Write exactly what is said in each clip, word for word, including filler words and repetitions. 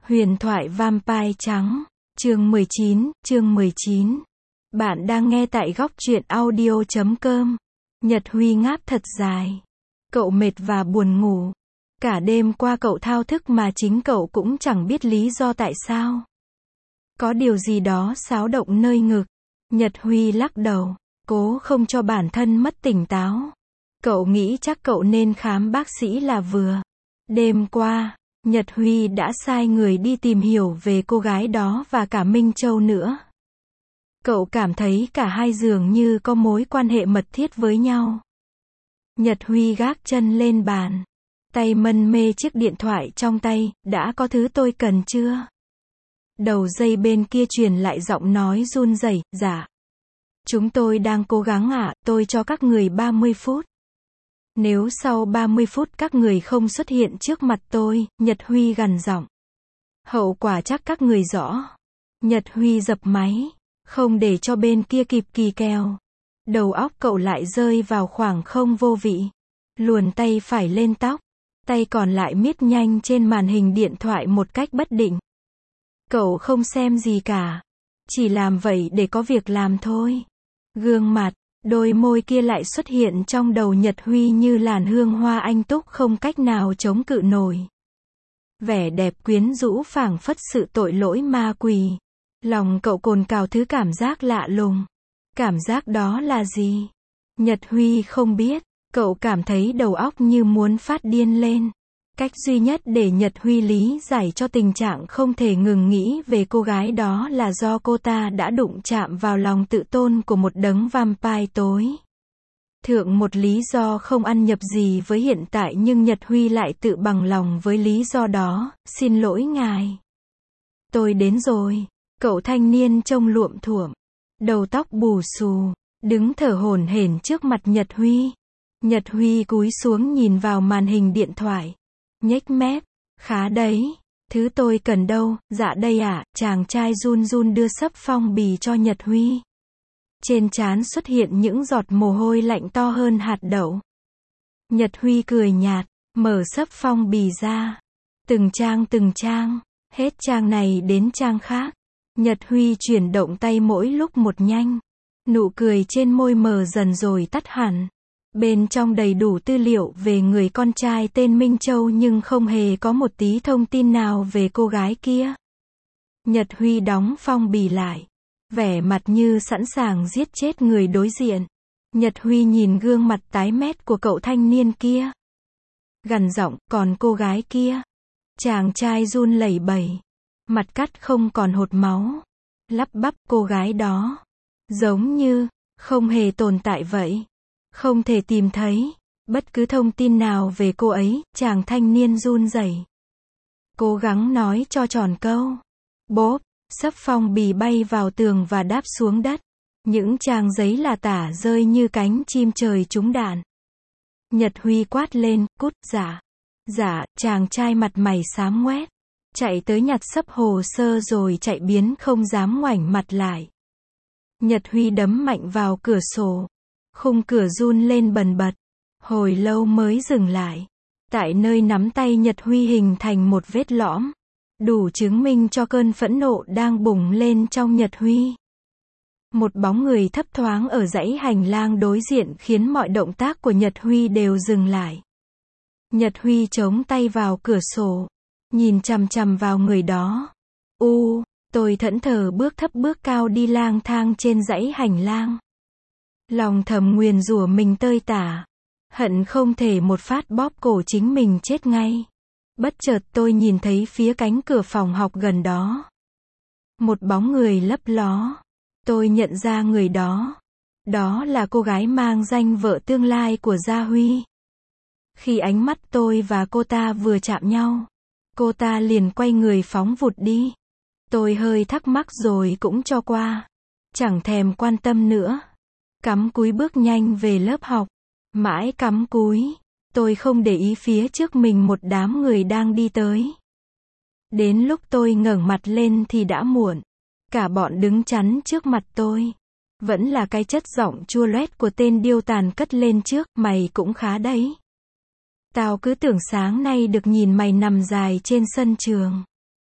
Huyền thoại Vampire trắng, chương mười chín, chương mười chín. Bạn đang nghe tại góc truyện audio chấm com. Nhật Huy ngáp thật dài. Cậu mệt và buồn ngủ. Cả đêm qua cậu thao thức mà chính cậu cũng chẳng biết lý do tại sao. Có điều gì đó xáo động nơi ngực. Nhật Huy lắc đầu, cố không cho bản thân mất tỉnh táo. Cậu nghĩ chắc cậu nên khám bác sĩ là vừa. Đêm qua, Nhật Huy đã sai người đi tìm hiểu về cô gái đó và cả Minh Châu nữa. Cậu cảm thấy cả hai dường như có mối quan hệ mật thiết với nhau. Nhật Huy gác chân lên bàn, tay mân mê chiếc điện thoại trong tay, đã có thứ tôi cần chưa? Đầu dây bên kia truyền lại giọng nói run rẩy, dạ. Chúng tôi đang cố gắng ạ, tôi cho các người ba mươi phút. Nếu sau ba mươi phút các người không xuất hiện trước mặt tôi, Nhật Huy gằn giọng. Hậu quả chắc các người rõ. Nhật Huy dập máy, không để cho bên kia kịp kỳ kèo. Đầu óc cậu lại rơi vào khoảng không vô vị. Luồn tay phải lên tóc, tay còn lại miết nhanh trên màn hình điện thoại một cách bất định. Cậu không xem gì cả, chỉ làm vậy để có việc làm thôi. Gương mặt, đôi môi kia lại xuất hiện trong đầu Nhật Huy như làn hương hoa anh túc không cách nào chống cự nổi. Vẻ đẹp quyến rũ phảng phất sự tội lỗi ma quỷ. Lòng cậu cồn cào thứ cảm giác lạ lùng. Cảm giác đó là gì? Nhật Huy không biết, cậu cảm thấy đầu óc như muốn phát điên lên. Cách duy nhất để Nhật Huy lý giải cho tình trạng không thể ngừng nghĩ về cô gái đó là do cô ta đã đụng chạm vào lòng tự tôn của một đấng vampire tối thượng, một lý do không ăn nhập gì với hiện tại, nhưng Nhật Huy lại tự bằng lòng với lý do đó. Xin lỗi ngài. Tôi đến rồi. Cậu thanh niên trông luộm thuộm, đầu tóc bù xù, đứng thở hổn hển trước mặt Nhật Huy. Nhật Huy cúi xuống nhìn vào màn hình điện thoại, nhếch mép, khá đấy, thứ tôi cần đâu, dạ đây ạ. À, chàng trai run run đưa xấp phong bì cho Nhật Huy. Trên trán xuất hiện những giọt mồ hôi lạnh to hơn hạt đậu. Nhật Huy cười nhạt, mở xấp phong bì ra. Từng trang từng trang, hết trang này đến trang khác. Nhật Huy chuyển động tay mỗi lúc một nhanh. Nụ cười trên môi mờ dần rồi tắt hẳn. Bên trong đầy đủ tư liệu về người con trai tên Minh Châu nhưng không hề có một tí thông tin nào về cô gái kia. Nhật Huy đóng phong bì lại, vẻ mặt như sẵn sàng giết chết người đối diện. Nhật Huy nhìn gương mặt tái mét của cậu thanh niên kia, gằn giọng, còn cô gái kia? Chàng trai run lẩy bẩy, mặt cắt không còn hột máu, lắp bắp, cô gái đó giống như không hề tồn tại vậy. Không thể tìm thấy bất cứ thông tin nào về cô ấy. Chàng thanh niên run rẩy, cố gắng nói cho tròn câu. Bốp, xấp phong bì bay vào tường và đáp xuống đất. Những trang giấy là tả rơi như cánh chim trời trúng đạn. Nhật Huy quát lên, cút. Dạ. Dạ. Chàng trai mặt mày xám ngoét, chạy tới nhặt xấp hồ sơ rồi chạy biến không dám ngoảnh mặt lại. Nhật Huy đấm mạnh vào cửa sổ. Khung cửa run lên bần bật, hồi lâu mới dừng lại. Tại nơi nắm tay Nhật Huy hình thành một vết lõm, đủ chứng minh cho cơn phẫn nộ đang bùng lên trong Nhật Huy. Một bóng người thấp thoáng ở dãy hành lang đối diện khiến mọi động tác của Nhật Huy đều dừng lại. Nhật Huy chống tay vào cửa sổ, nhìn chằm chằm vào người đó. U, tôi thẫn thờ bước thấp bước cao đi lang thang trên dãy hành lang. Lòng thầm nguyền rủa mình tơi tả, hận không thể một phát bóp cổ chính mình chết ngay. Bất chợt tôi nhìn thấy phía cánh cửa phòng học gần đó, một bóng người lấp ló. Tôi nhận ra người đó. Đó là cô gái mang danh vợ tương lai của Gia Huy. Khi ánh mắt tôi và cô ta vừa chạm nhau, cô ta liền quay người phóng vụt đi. Tôi hơi thắc mắc rồi cũng cho qua, chẳng thèm quan tâm nữa. Cắm cúi bước nhanh về lớp học. Mãi cắm cúi, tôi không để ý phía trước mình một đám người đang đi tới. Đến lúc tôi ngẩng mặt lên thì đã muộn. Cả bọn đứng chắn trước mặt tôi. Vẫn là cái chất giọng chua loét của tên điêu tàn cất lên trước, mày cũng khá đấy. Tao cứ tưởng sáng nay được nhìn mày nằm dài trên sân trường.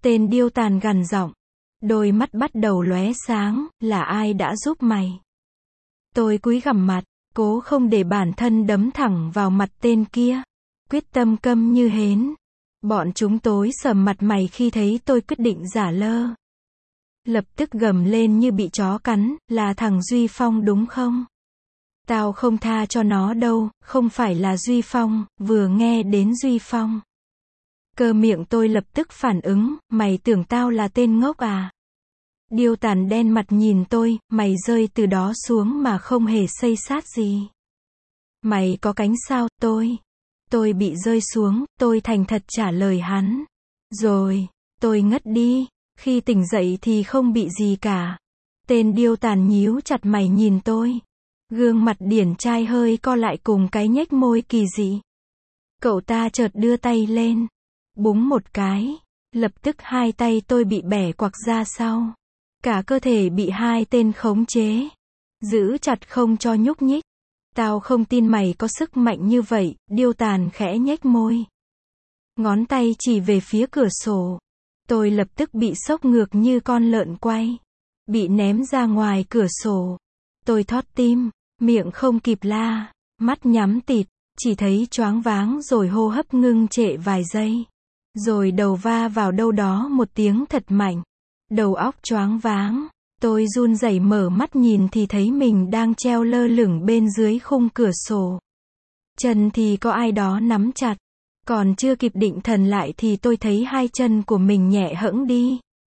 Tên điêu tàn gằn giọng. Đôi mắt bắt đầu lóe sáng, là ai đã giúp mày? Tôi cúi gằm mặt, cố không để bản thân đấm thẳng vào mặt tên kia. Quyết tâm câm như hến. Bọn chúng tối sầm mặt mày khi thấy tôi quyết định giả lơ. Lập tức gầm lên như bị chó cắn, là thằng Duy Phong đúng không? Tao không tha cho nó đâu, không phải là Duy Phong, vừa nghe đến Duy Phong. Cơ miệng tôi lập tức phản ứng, mày tưởng tao là tên ngốc à? Điêu tàn đen mặt nhìn tôi, mày rơi từ đó xuống mà không hề xây sát gì. Mày có cánh sao, tôi? Tôi bị rơi xuống, tôi thành thật trả lời hắn. Rồi, tôi ngất đi, khi tỉnh dậy thì không bị gì cả. Tên điêu tàn nhíu chặt mày nhìn tôi. Gương mặt điển trai hơi co lại cùng cái nhếch môi kỳ dị. Cậu ta chợt đưa tay lên. Búng một cái. Lập tức hai tay tôi bị bẻ quặc ra sau. Cả cơ thể bị hai tên khống chế. Giữ chặt không cho nhúc nhích. Tao không tin mày có sức mạnh như vậy, điêu tàn khẽ nhếch môi. Ngón tay chỉ về phía cửa sổ. Tôi lập tức bị sốc ngược như con lợn quay. Bị ném ra ngoài cửa sổ. Tôi thót tim, miệng không kịp la, mắt nhắm tịt, chỉ thấy choáng váng rồi hô hấp ngưng trệ vài giây. Rồi đầu va vào đâu đó một tiếng thật mạnh. Đầu óc choáng váng. Tôi run rẩy mở mắt nhìn thì thấy mình đang treo lơ lửng bên dưới khung cửa sổ. Chân thì có ai đó nắm chặt. Còn chưa kịp định thần lại thì tôi thấy hai chân của mình nhẹ hẫng đi.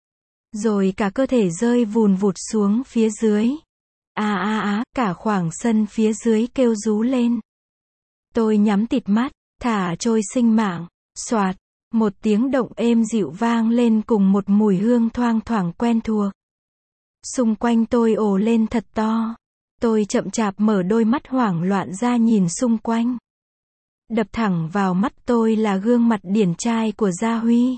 Rồi cả cơ thể rơi vùn vụt xuống phía dưới. À à à, cả khoảng sân phía dưới kêu rú lên. Tôi nhắm tịt mắt, thả trôi sinh mạng. Soạt, một tiếng động êm dịu vang lên cùng một mùi hương thoang thoảng quen thuộc. Xung quanh tôi ồ lên thật to. Tôi chậm chạp mở đôi mắt hoảng loạn ra nhìn xung quanh. Đập thẳng vào mắt tôi là gương mặt điển trai của Gia Huy.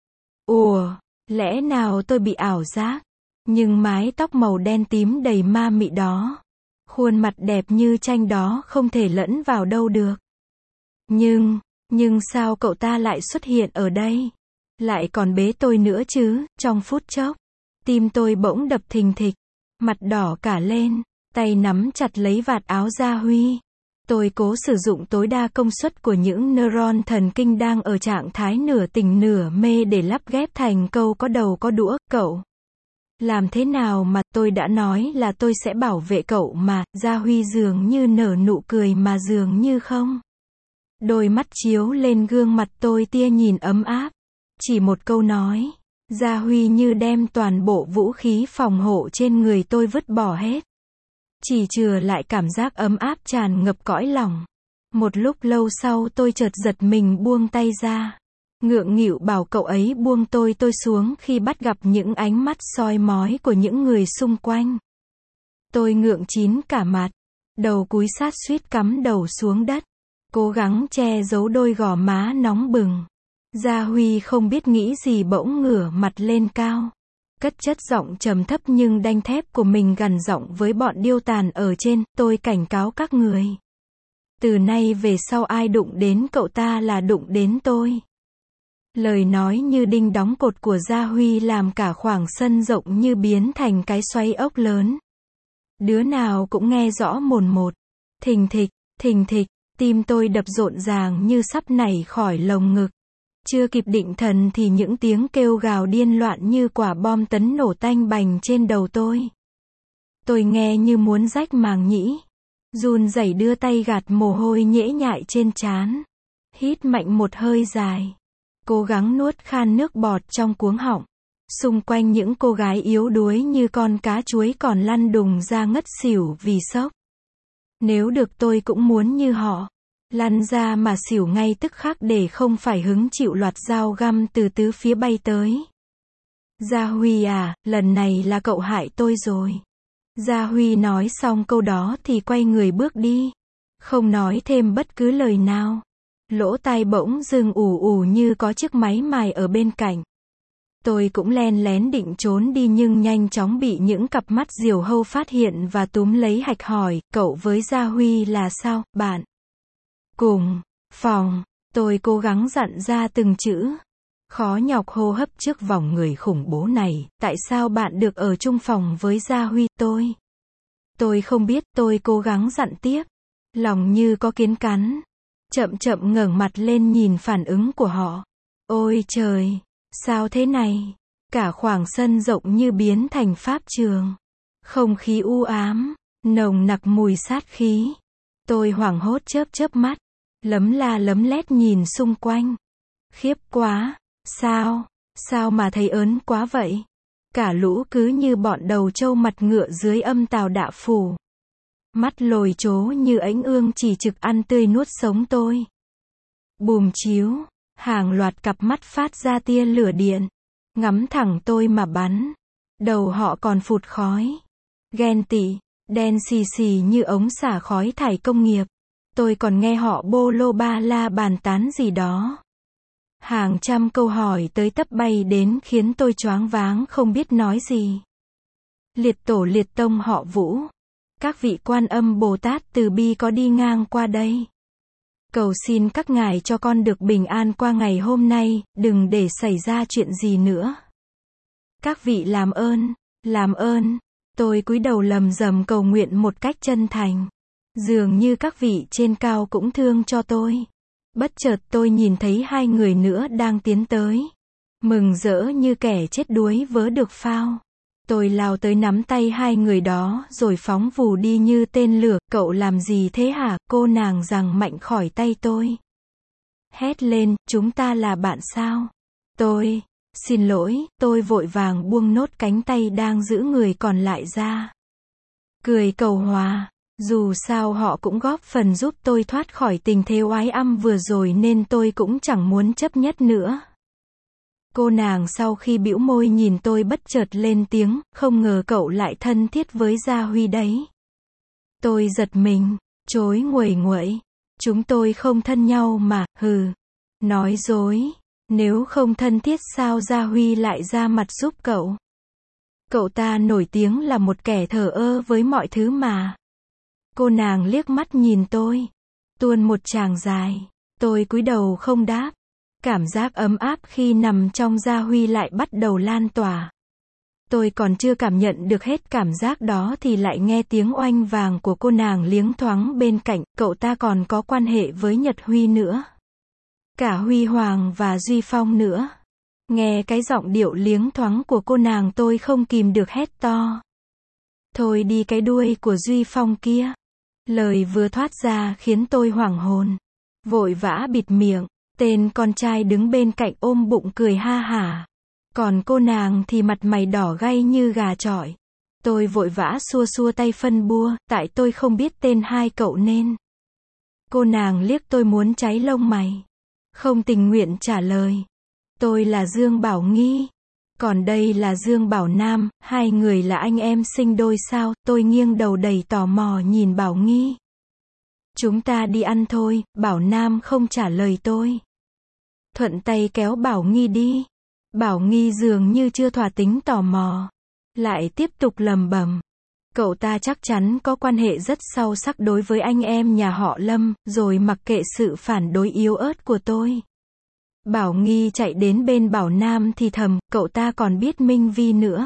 Ủa, lẽ nào tôi bị ảo giác? Nhưng mái tóc màu đen tím đầy ma mị đó, khuôn mặt đẹp như tranh đó không thể lẫn vào đâu được. Nhưng, nhưng sao cậu ta lại xuất hiện ở đây? Lại còn bế tôi nữa chứ? Trong phút chốc, tim tôi bỗng đập thình thịch, mặt đỏ cả lên, tay nắm chặt lấy vạt áo Gia Huy. Tôi cố sử dụng tối đa công suất của những neuron thần kinh đang ở trạng thái nửa tỉnh nửa mê để lắp ghép thành câu có đầu có đũa. Cậu làm thế nào mà, tôi đã nói là tôi sẽ bảo vệ cậu mà. Gia Huy dường như nở nụ cười mà dường như không. Đôi mắt chiếu lên gương mặt tôi tia nhìn ấm áp. Chỉ một câu nói, Gia Huy như đem toàn bộ vũ khí phòng hộ trên người tôi vứt bỏ hết. Chỉ chừa lại cảm giác ấm áp tràn ngập cõi lòng. Một lúc lâu sau tôi chợt giật mình buông tay ra. Ngượng nghịu bảo cậu ấy buông tôi tôi xuống khi bắt gặp những ánh mắt soi mói của những người xung quanh. Tôi ngượng chín cả mặt. Đầu cúi sát suýt cắm đầu xuống đất. Cố gắng che giấu đôi gò má nóng bừng. Gia Huy không biết nghĩ gì bỗng ngửa mặt lên cao. Cất chất giọng trầm thấp nhưng đanh thép của mình gằn giọng với bọn điêu tàn ở trên, tôi cảnh cáo các người. Từ nay về sau ai đụng đến cậu ta là đụng đến tôi. Lời nói như đinh đóng cột của Gia Huy làm cả khoảng sân rộng như biến thành cái xoáy ốc lớn. Đứa nào cũng nghe rõ mồn một. Thình thịch, thình thịch, tim tôi đập rộn ràng như sắp nảy khỏi lồng ngực. Chưa kịp định thần thì những tiếng kêu gào điên loạn như quả bom tấn nổ tanh bành trên đầu tôi. Tôi nghe như muốn rách màng nhĩ. Run rẩy đưa tay gạt mồ hôi nhễ nhại trên trán. Hít mạnh một hơi dài. Cố gắng nuốt khan nước bọt trong cuống họng. Xung quanh những cô gái yếu đuối như con cá chuối còn lăn đùng ra ngất xỉu vì sốc. Nếu được tôi cũng muốn như họ. Lăn ra mà xỉu ngay tức khắc để không phải hứng chịu loạt dao găm từ tứ phía bay tới. Gia Huy à, lần này là cậu hại tôi rồi. Gia Huy nói xong câu đó thì quay người bước đi. Không nói thêm bất cứ lời nào. Lỗ tai bỗng dưng ù ù như có chiếc máy mài ở bên cạnh. Tôi cũng len lén định trốn đi nhưng nhanh chóng bị những cặp mắt diều hâu phát hiện và túm lấy hạch hỏi, cậu với Gia Huy là sao, bạn? Cùng phòng, tôi cố gắng dặn ra từng chữ. Khó nhọc hô hấp trước vòng người khủng bố này, tại sao bạn được ở chung phòng với Gia Huy, tôi? Tôi không biết, tôi cố gắng dặn tiếp. Lòng như có kiến cắn. Chậm chậm ngẩng mặt lên nhìn phản ứng của họ. Ôi trời! Sao thế này? Cả khoảng sân rộng như biến thành pháp trường. Không khí u ám, nồng nặc mùi sát khí. Tôi hoảng hốt chớp chớp mắt. Lấm la lấm lét nhìn xung quanh. Khiếp quá! Sao? Sao mà thấy ớn quá vậy? Cả lũ cứ như bọn đầu trâu mặt ngựa dưới âm tào đạ phủ. Mắt lồi chố như ánh ương chỉ trực ăn tươi nuốt sống tôi. Bùm chiếu, hàng loạt cặp mắt phát ra tia lửa điện. Ngắm thẳng tôi mà bắn. Đầu họ còn phụt khói. Ghen tị, đen xì xì như ống xả khói thải công nghiệp. Tôi còn nghe họ bô lô ba la bàn tán gì đó. Hàng trăm câu hỏi tới tấp bay đến khiến tôi choáng váng không biết nói gì. Liệt tổ liệt tông họ Vũ. Các vị Quan Âm Bồ Tát từ bi có đi ngang qua đây. Cầu xin các ngài cho con được bình an qua ngày hôm nay, đừng để xảy ra chuyện gì nữa. Các vị làm ơn, làm ơn. Tôi cúi đầu lầm rầm cầu nguyện một cách chân thành. Dường như các vị trên cao cũng thương cho tôi. Bất chợt tôi nhìn thấy hai người nữa đang tiến tới. Mừng rỡ như kẻ chết đuối vớ được phao. Tôi lao tới nắm tay hai người đó rồi phóng vù đi như tên lửa. Cậu làm gì thế hả? Cô nàng giằng mạnh khỏi tay tôi. Hét lên, chúng ta là bạn sao? Tôi, xin lỗi, tôi vội vàng buông nốt cánh tay đang giữ người còn lại ra. Cười cầu hòa. Dù sao họ cũng góp phần giúp tôi thoát khỏi tình thế oái âm vừa rồi nên tôi cũng chẳng muốn chấp nhất nữa. Cô nàng sau khi bĩu môi nhìn tôi bất chợt lên tiếng, không ngờ cậu lại thân thiết với Gia Huy đấy. Tôi giật mình, chối nguầy nguậy. Chúng tôi không thân nhau mà, hừ. Nói dối, nếu không thân thiết sao Gia Huy lại ra mặt giúp cậu? Cậu ta nổi tiếng là một kẻ thờ ơ với mọi thứ mà. Cô nàng liếc mắt nhìn tôi, tuôn một tràng dài. Tôi cúi đầu không đáp. Cảm giác ấm áp khi nằm trong Gia Huy lại bắt đầu lan tỏa. Tôi còn chưa cảm nhận được hết cảm giác đó thì lại nghe tiếng oanh vàng của cô nàng liếng thoáng bên cạnh. Cậu ta còn có quan hệ với Nhật Huy nữa. Cả Huy Hoàng và Duy Phong nữa. Nghe cái giọng điệu liếng thoáng của cô nàng tôi không kìm được hét to. Thôi đi cái đuôi của Duy Phong kia. Lời vừa thoát ra khiến tôi hoảng hồn. Vội vã bịt miệng. Tên con trai đứng bên cạnh ôm bụng cười ha hả. Còn cô nàng thì mặt mày đỏ gay như gà chọi. Tôi vội vã xua xua tay phân bua, tại tôi không biết tên hai cậu nên. Cô nàng liếc tôi muốn cháy lông mày. Không tình nguyện trả lời. Tôi là Dương Bảo Nghi. Còn đây là Dương Bảo Nam, hai người là anh em sinh đôi sao? Tôi nghiêng đầu đầy tò mò nhìn Bảo Nghi. Chúng ta đi ăn thôi, Bảo Nam không trả lời tôi. Thuận tay kéo Bảo Nghi đi. Bảo Nghi dường như chưa thỏa tính tò mò. Lại tiếp tục lầm bầm. Cậu ta chắc chắn có quan hệ rất sâu sắc đối với anh em nhà họ Lâm, rồi mặc kệ sự phản đối yếu ớt của tôi. Bảo Nghi chạy đến bên Bảo Nam thì thầm, cậu ta còn biết Minh Vi nữa.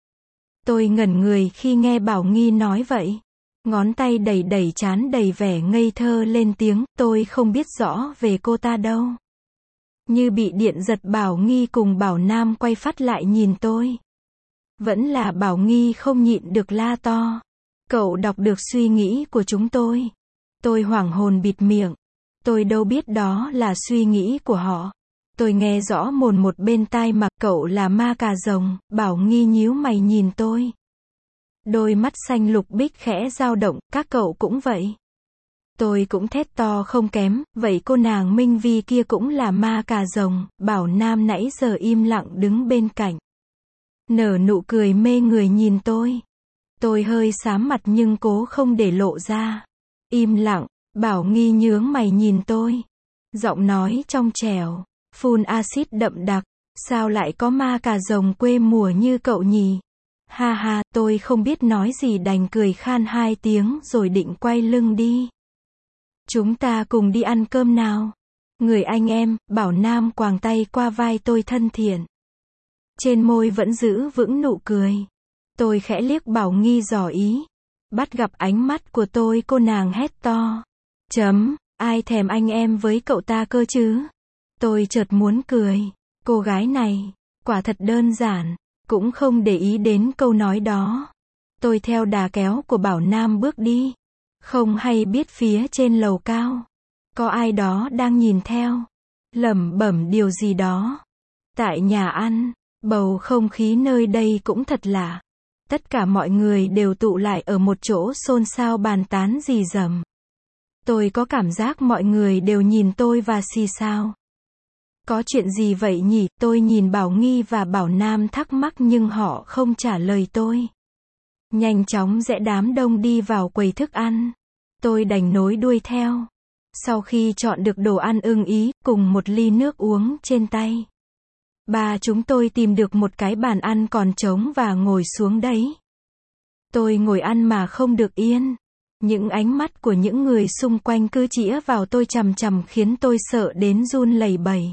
Tôi ngẩn người khi nghe Bảo Nghi nói vậy. Ngón tay đầy đầy trán đầy vẻ ngây thơ lên tiếng, tôi không biết rõ về cô ta đâu. Như bị điện giật Bảo Nghi cùng Bảo Nam quay phát lại nhìn tôi. Vẫn là Bảo Nghi không nhịn được la to. Cậu đọc được suy nghĩ của chúng tôi. Tôi hoảng hồn bịt miệng. Tôi đâu biết đó là suy nghĩ của họ. Tôi nghe rõ mồn một bên tai mà, cậu là ma cà rồng. Bảo Nghi nhíu mày nhìn tôi. Đôi mắt xanh lục bích khẽ dao động, các cậu cũng vậy. Tôi cũng thét to không kém, vậy cô nàng Minh Vi kia cũng là ma cà rồng. Bảo Nam nãy giờ im lặng đứng bên cạnh. Nở nụ cười mê người nhìn tôi. Tôi hơi xám mặt nhưng cố không để lộ ra. Im lặng, Bảo Nghi nhướng mày nhìn tôi. Giọng nói trong trẻo, phun axit đậm đặc. Sao lại có ma cà rồng quê mùa như cậu nhỉ? Ha ha, tôi không biết nói gì đành cười khan hai tiếng rồi định quay lưng đi. Chúng ta cùng đi ăn cơm nào. Người anh em, Bảo Nam quàng tay qua vai tôi thân thiện. Trên môi vẫn giữ vững nụ cười. Tôi khẽ liếc Bảo Nghi dò ý. Bắt gặp ánh mắt của tôi, cô nàng hét to. Chấm, ai thèm anh em với cậu ta cơ chứ? Tôi chợt muốn cười. Cô gái này, quả thật đơn giản, cũng không để ý đến câu nói đó. Tôi theo đà kéo của Bảo Nam bước đi. Không hay biết phía trên lầu cao, có ai đó đang nhìn theo, lẩm bẩm điều gì đó. Tại nhà ăn, bầu không khí nơi đây cũng thật lạ. Tất cả mọi người đều tụ lại ở một chỗ xôn xao bàn tán rì rầm. Tôi có cảm giác mọi người đều nhìn tôi và xì xào. Có chuyện gì vậy nhỉ? Tôi nhìn Bảo Nghi và Bảo Nam thắc mắc nhưng họ không trả lời tôi. Nhanh chóng rẽ đám đông đi vào quầy thức ăn. Tôi đành nối đuôi theo. Sau khi chọn được đồ ăn ưng ý, cùng một ly nước uống trên tay, ba chúng tôi tìm được một cái bàn ăn còn trống và ngồi xuống đấy. Tôi ngồi ăn mà không được yên. Những ánh mắt của những người xung quanh cứ chĩa vào tôi chằm chằm khiến tôi sợ đến run lẩy bẩy.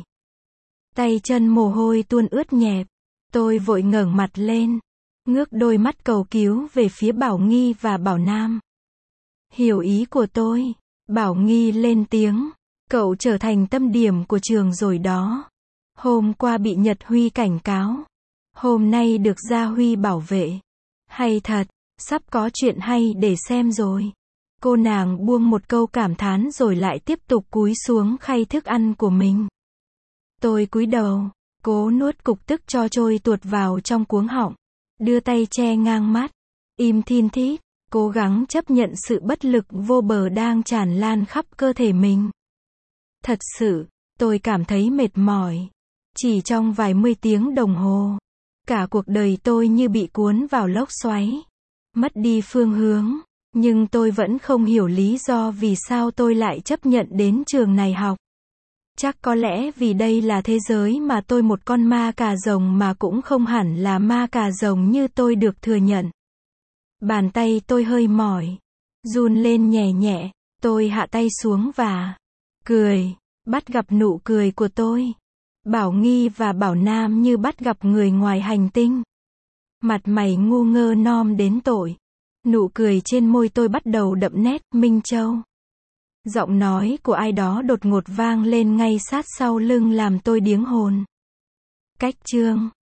Tay chân mồ hôi tuôn ướt nhẹp. Tôi vội ngẩng mặt lên, ngước đôi mắt cầu cứu về phía Bảo Nghi và Bảo Nam. Hiểu ý của tôi, Bảo Nghi lên tiếng. Cậu trở thành tâm điểm của trường rồi đó. Hôm qua bị Nhật Huy cảnh cáo, hôm nay được Gia Huy bảo vệ. Hay thật, sắp có chuyện hay để xem rồi. Cô nàng buông một câu cảm thán rồi lại tiếp tục cúi xuống khay thức ăn của mình. Tôi cúi đầu, cố nuốt cục tức cho trôi tuột vào trong cuống họng, đưa tay che ngang mắt, im thin thít, cố gắng chấp nhận sự bất lực vô bờ đang tràn lan khắp cơ thể mình. Thật sự, tôi cảm thấy mệt mỏi. Chỉ trong vài mươi tiếng đồng hồ, cả cuộc đời tôi như bị cuốn vào lốc xoáy, mất đi phương hướng. Nhưng tôi vẫn không hiểu lý do vì sao tôi lại chấp nhận đến trường này học. Chắc có lẽ vì đây là thế giới mà tôi, một con ma cà rồng mà cũng không hẳn là ma cà rồng như tôi được thừa nhận. Bàn tay tôi hơi mỏi, run lên nhẹ nhẹ. Tôi hạ tay xuống và cười. Bắt gặp nụ cười của tôi, Bảo Nghi và Bảo Nam như bắt gặp người ngoài hành tinh. Mặt mày ngu ngơ nom đến tội. Nụ cười trên môi tôi bắt đầu đậm nét. Minh Châu. Giọng nói của ai đó đột ngột vang lên ngay sát sau lưng làm tôi điếng hồn. Cách chương